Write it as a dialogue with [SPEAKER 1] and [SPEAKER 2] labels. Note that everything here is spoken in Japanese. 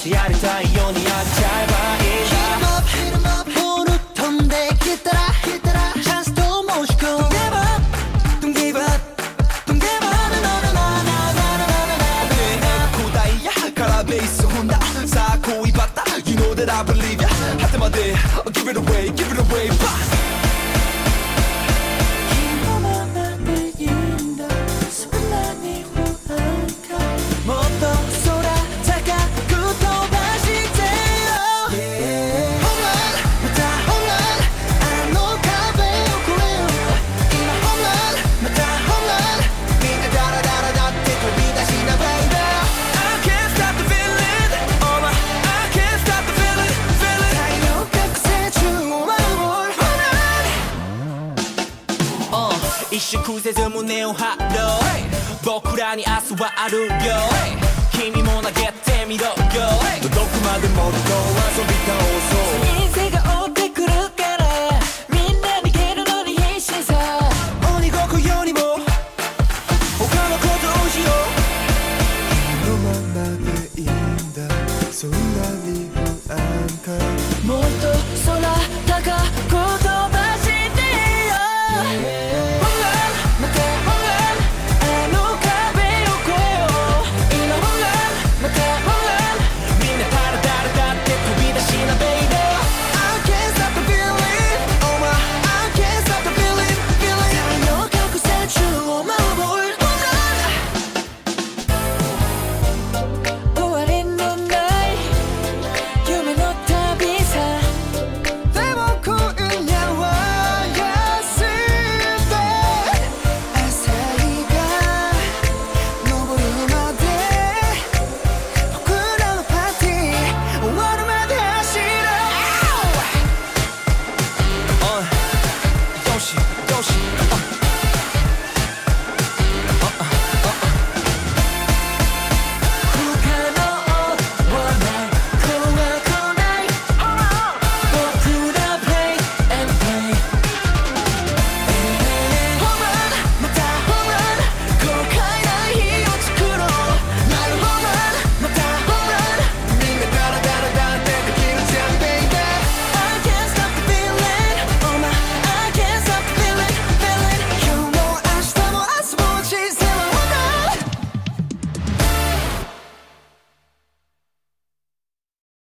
[SPEAKER 1] しやりたいようにやっちゃえばいいんだ
[SPEAKER 2] Hit 'em upボール飛んできたらチャンスと申し込む Don't give up Don't give up Don't give up 古代やからベース踏んださあ恋バッタ You know that I believe ya 果てまで Give it away Give it away Bah一縮せず胸を張ろう僕らに明日はあるよ君も投げてみろよどこまでもっと遊び倒そう